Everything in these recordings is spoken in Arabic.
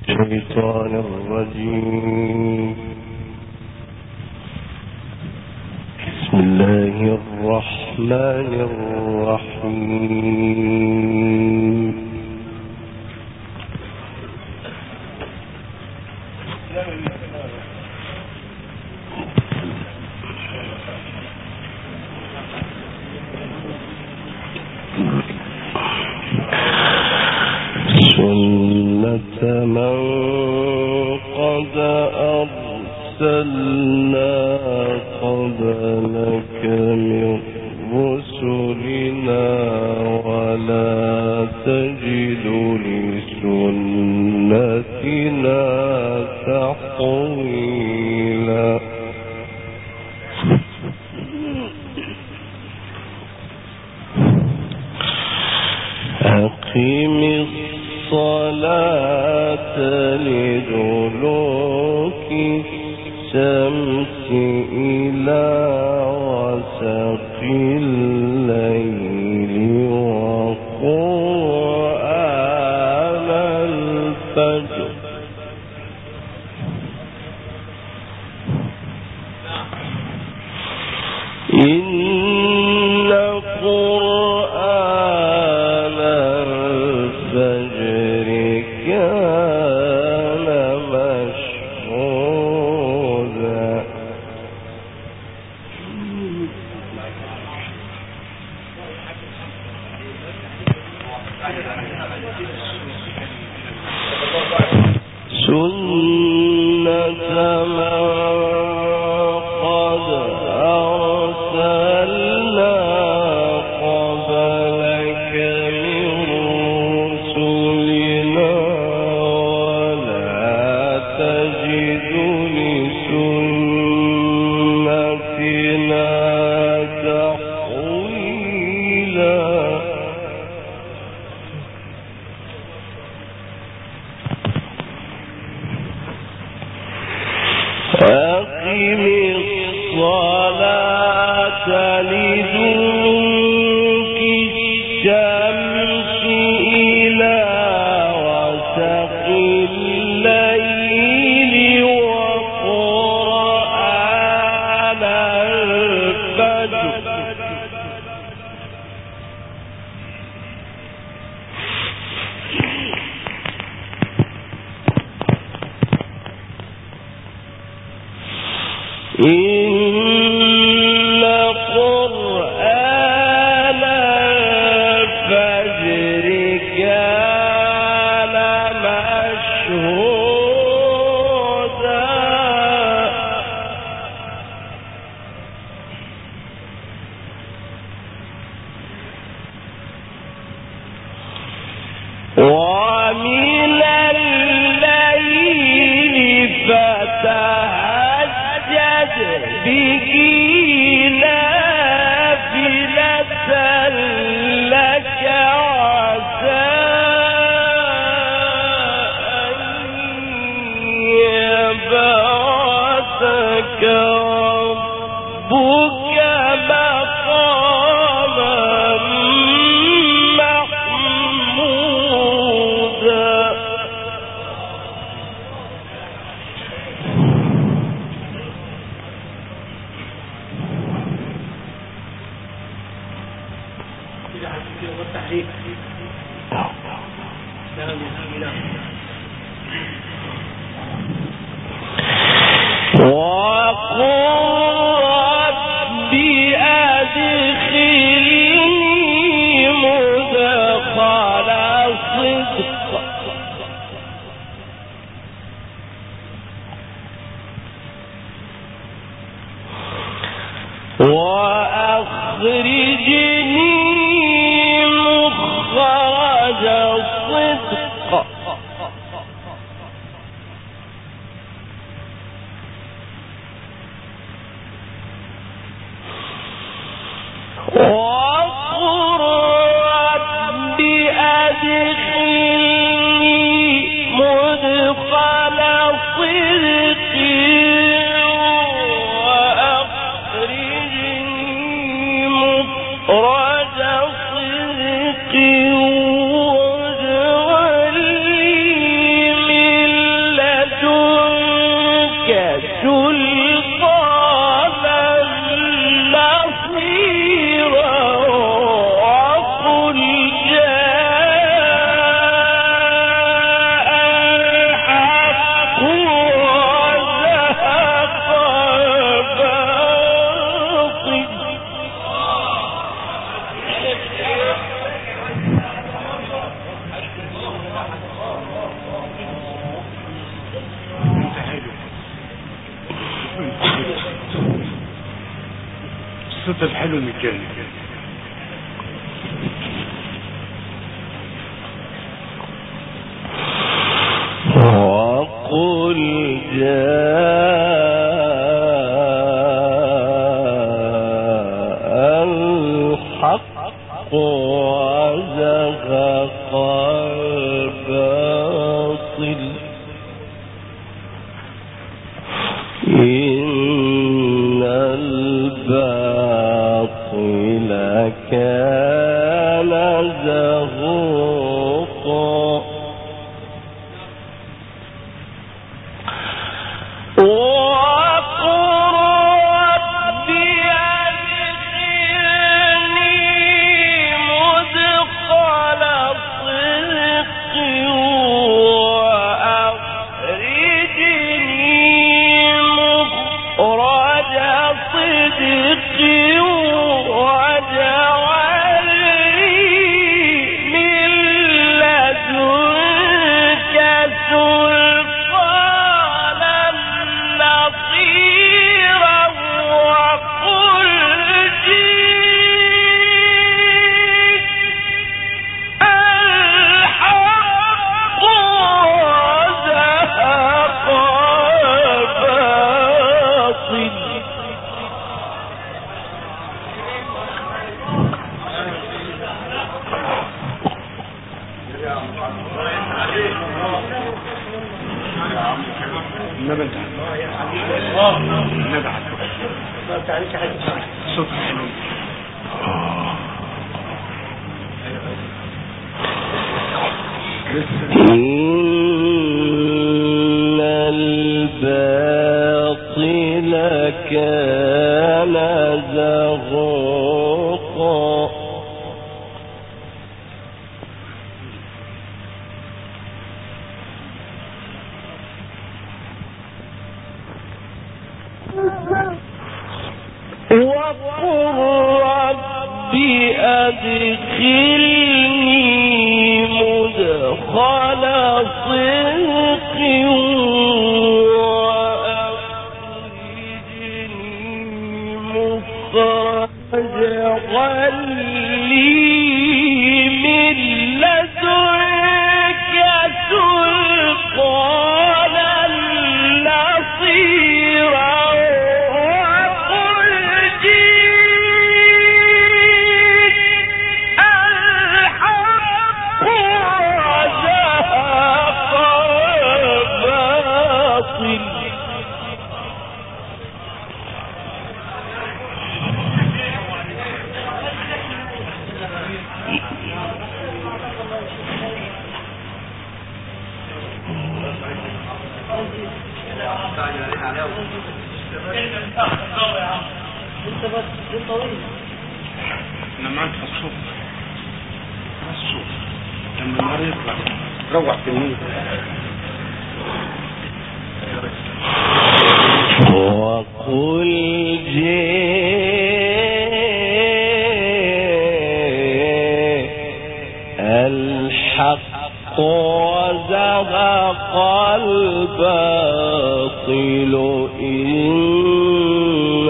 الشيطان الرجيم. بسم الله الرحمن الرحيم. سنة من قد أرسلنا قبلك من رسلنا ولا تجد لسنتنا تحويلا. أقم الصلاة لدلوك الشمس إلى غسق الليل وقرآن الفجر إن قرآن الفجر كان مشهودا. سنة من قد أرسلنا قبلك من رسلنا ولا تجد لسنتنا تحويلا. أقم الصلاة لدلوك الشمس إلى غسق الليل وقرآن الفجر إن قرآن الفجر كان مشهودا. ومن الليل فتهجد به نافلة لك عسى أن يبعثك ربك مقاما محمودا. وقل رب أدخلني مدخل صدق وأخرجني مخرج صدق وقل رب أدخلني مدخل صدق وأخرجني مخرج صدق واجعل الصوت الحلو اللي كان وقل جاء الحق وزهق الباطل إن الباطل كان زهوقا إن الباطل كان زهوقا وقل رب أدخلني مدخل صدق وأخرجني مخرج غل من لدنك سلطانا نصيرا لما انت الصوت لما النهار يطلع روح في النور وقل جاء الحق وزهق الباطل إن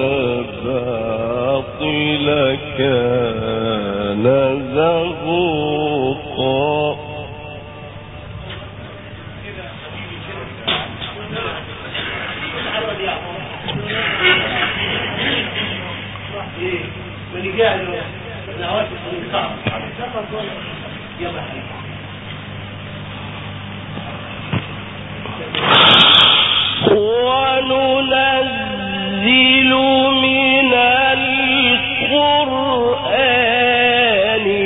الباطل كان زهوقا وننزل من القرآن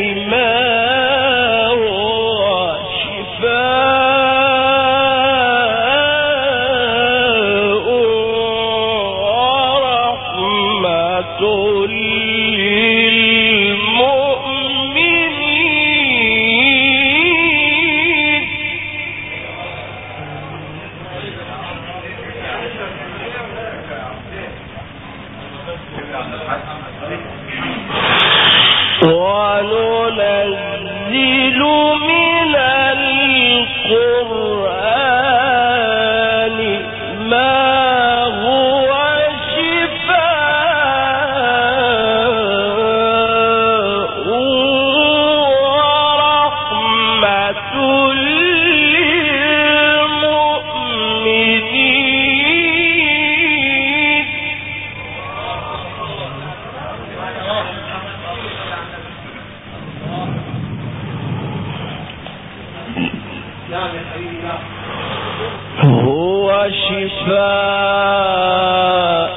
هو شفاء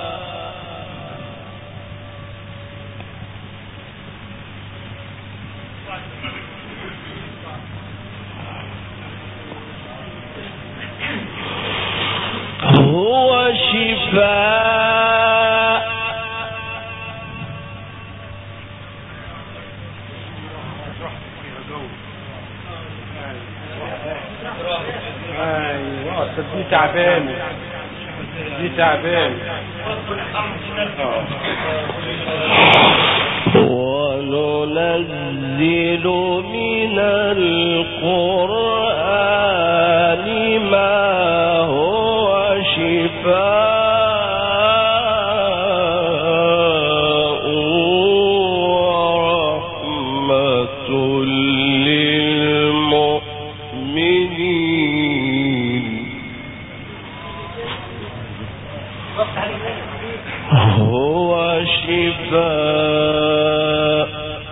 هو شفاء ايوه دي تعبان دي تعبان وننزل من القرآن ما هو شفاء ورحمة للمؤمنين هو شفاء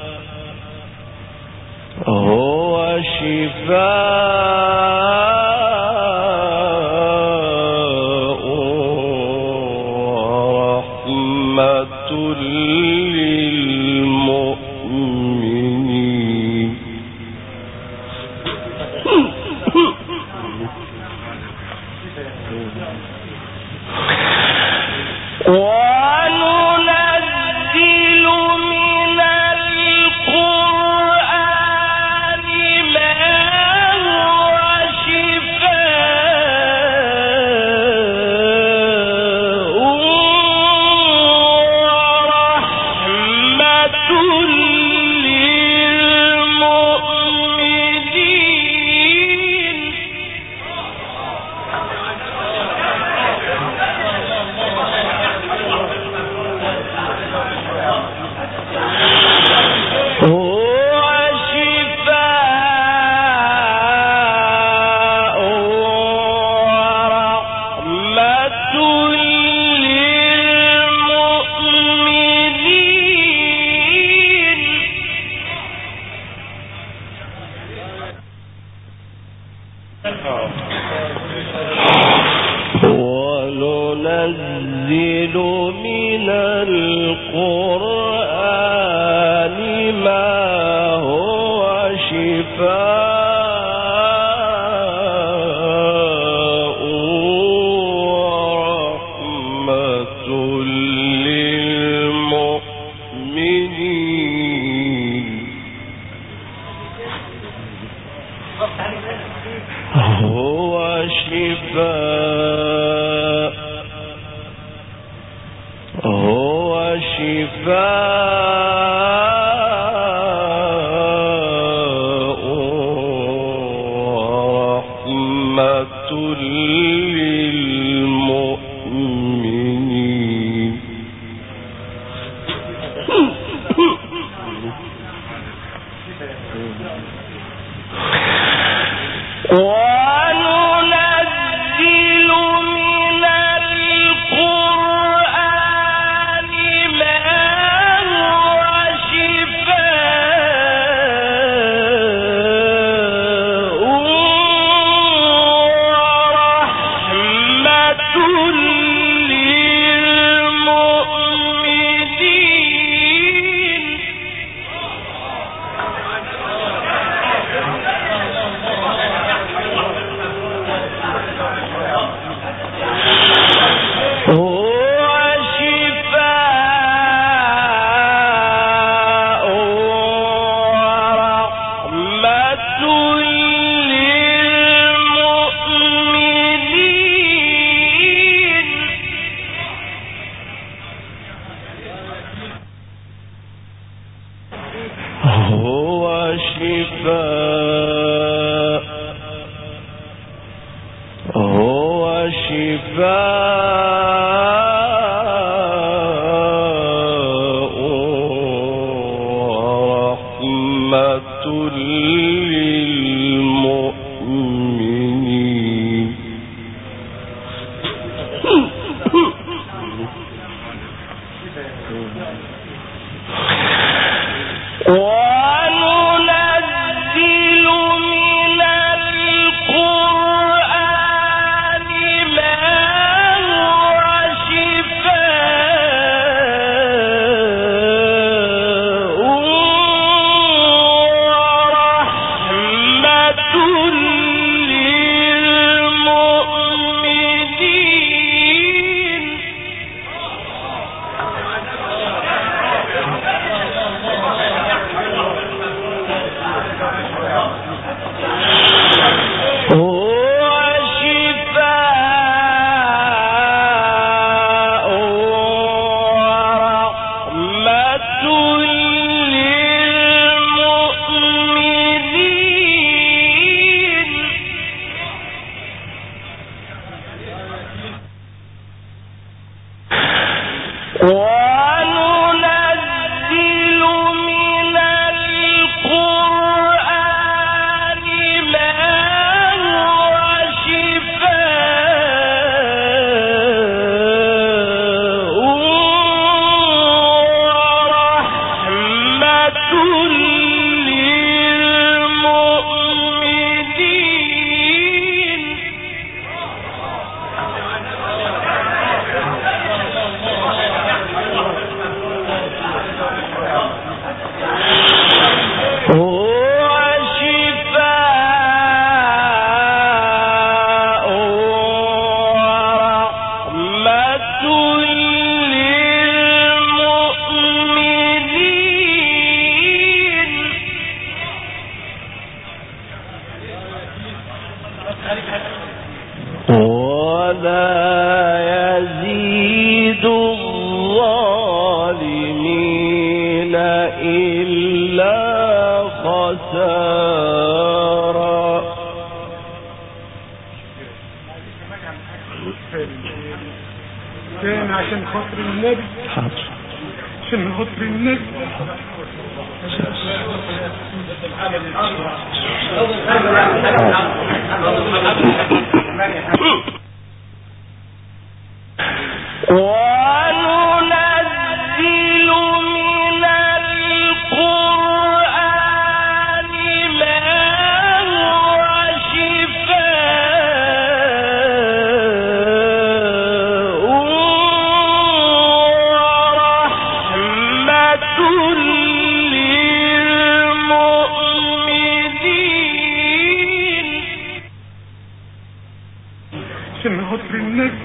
هو شفاء ورحمة للمؤمنين وننزل من القرآن ما هو شفاء ورحمة للمؤمنين هو شفاء ورحمة للمؤمنين وننزل من القرآن ما هو شفاء ورحمة للمؤمنين هو شفاء هو شفاء ورحمة للمؤمنين وننزل من القرآن ما هو شفاء ورحمة للمؤمنين هو شفاء ورحمة للمؤمنين هو شفاء هو شفاء ورحمة للمؤمنين وننزل من ولا يزيد الظالمين إلا خسارا. فين عشان خاطر النبي؟ عشان خاطر النبي. وننزل من القرآن ما هو شفاء ورحمة للمؤمنين. عشان خاطر النبي.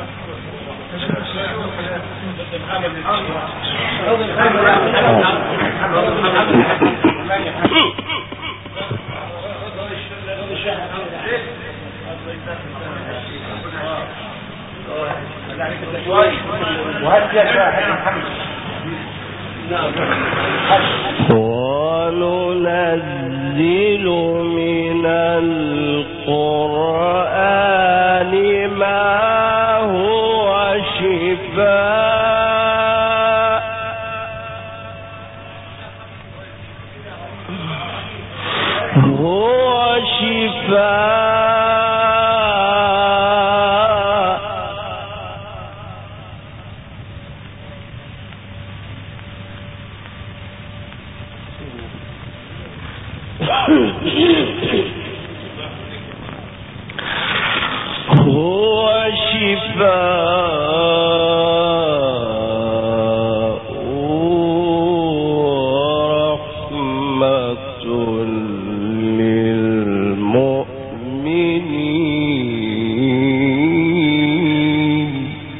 وننزل من القرآن ما هو شفاء هو شفاء ورحمة للمؤمنين.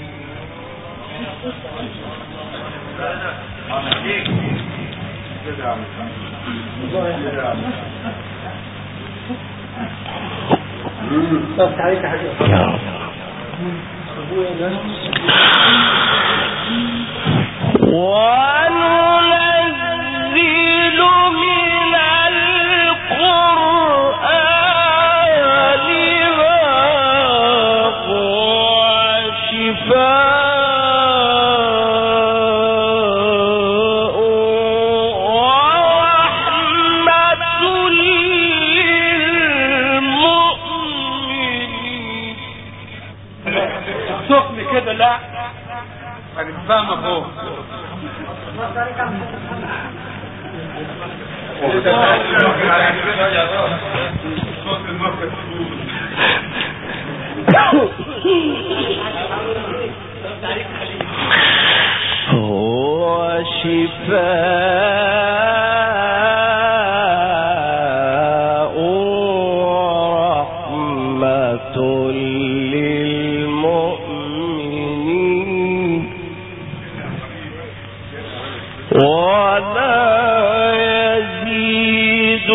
وننزل من القرآن ما هو شفاء ورحمة للمؤمنين. سخن كده لا فاهمة فوق. هو شفاء ورحمة للمؤمنين ولا يزيد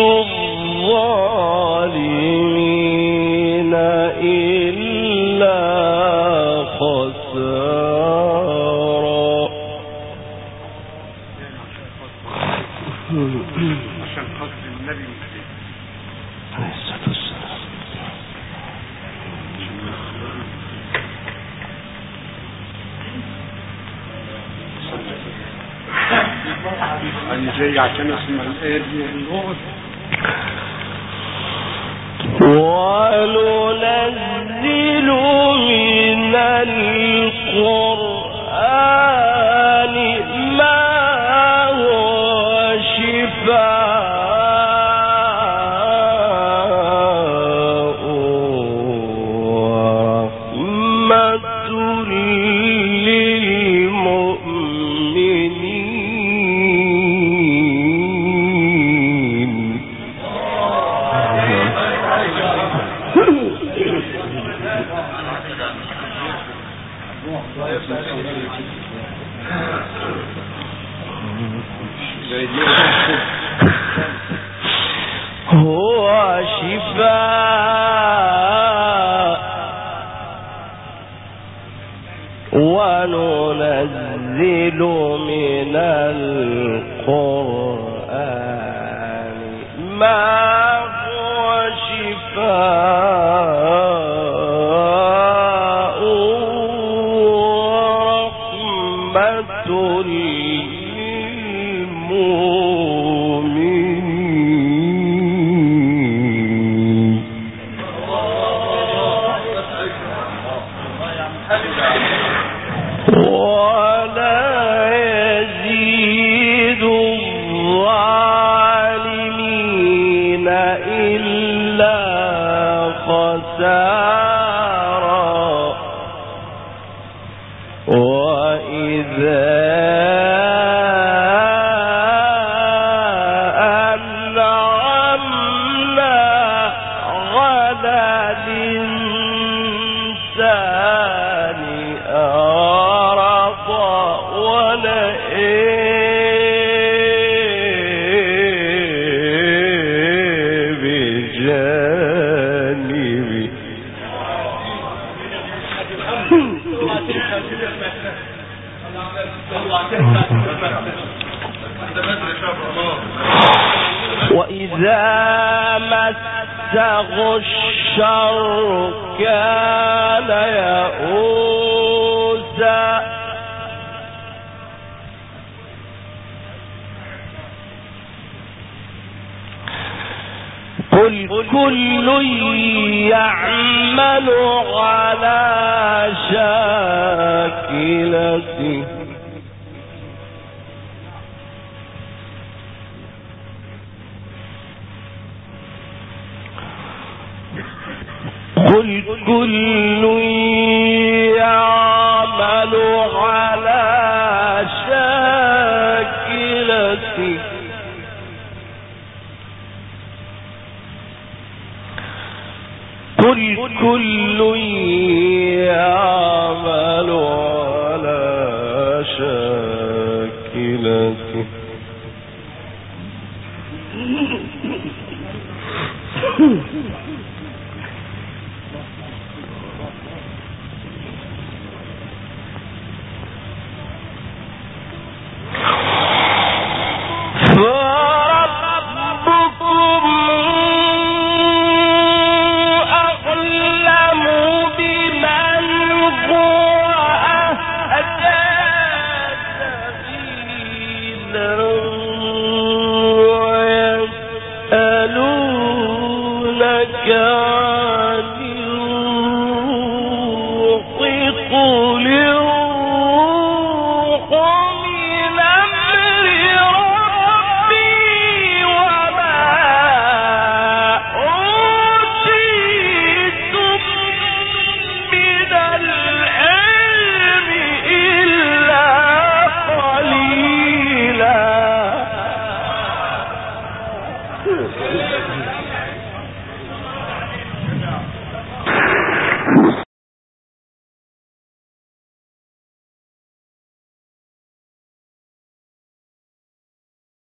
الظالمين إلا خسارا. عشان خاطر النبي عليه الصلاة والسلام. أنا جاي عشان اسمع الآية دي والله. وننزل من القرآن ما هو شفاء ورحمة للمؤمنين. هو شفاء وننزل من القرآن ما هو شفاء ورحمة للمؤمنين ولا يزيد الظالمين إلا خسارا وإذا أنعمنا على الإنسان أعرض ونأى بجانبه وإذا مسه الشر كان يئوسا قل كل يعمل على شاكلته قل كل يعمل على شاكلته قل كل يعمل على شاكلته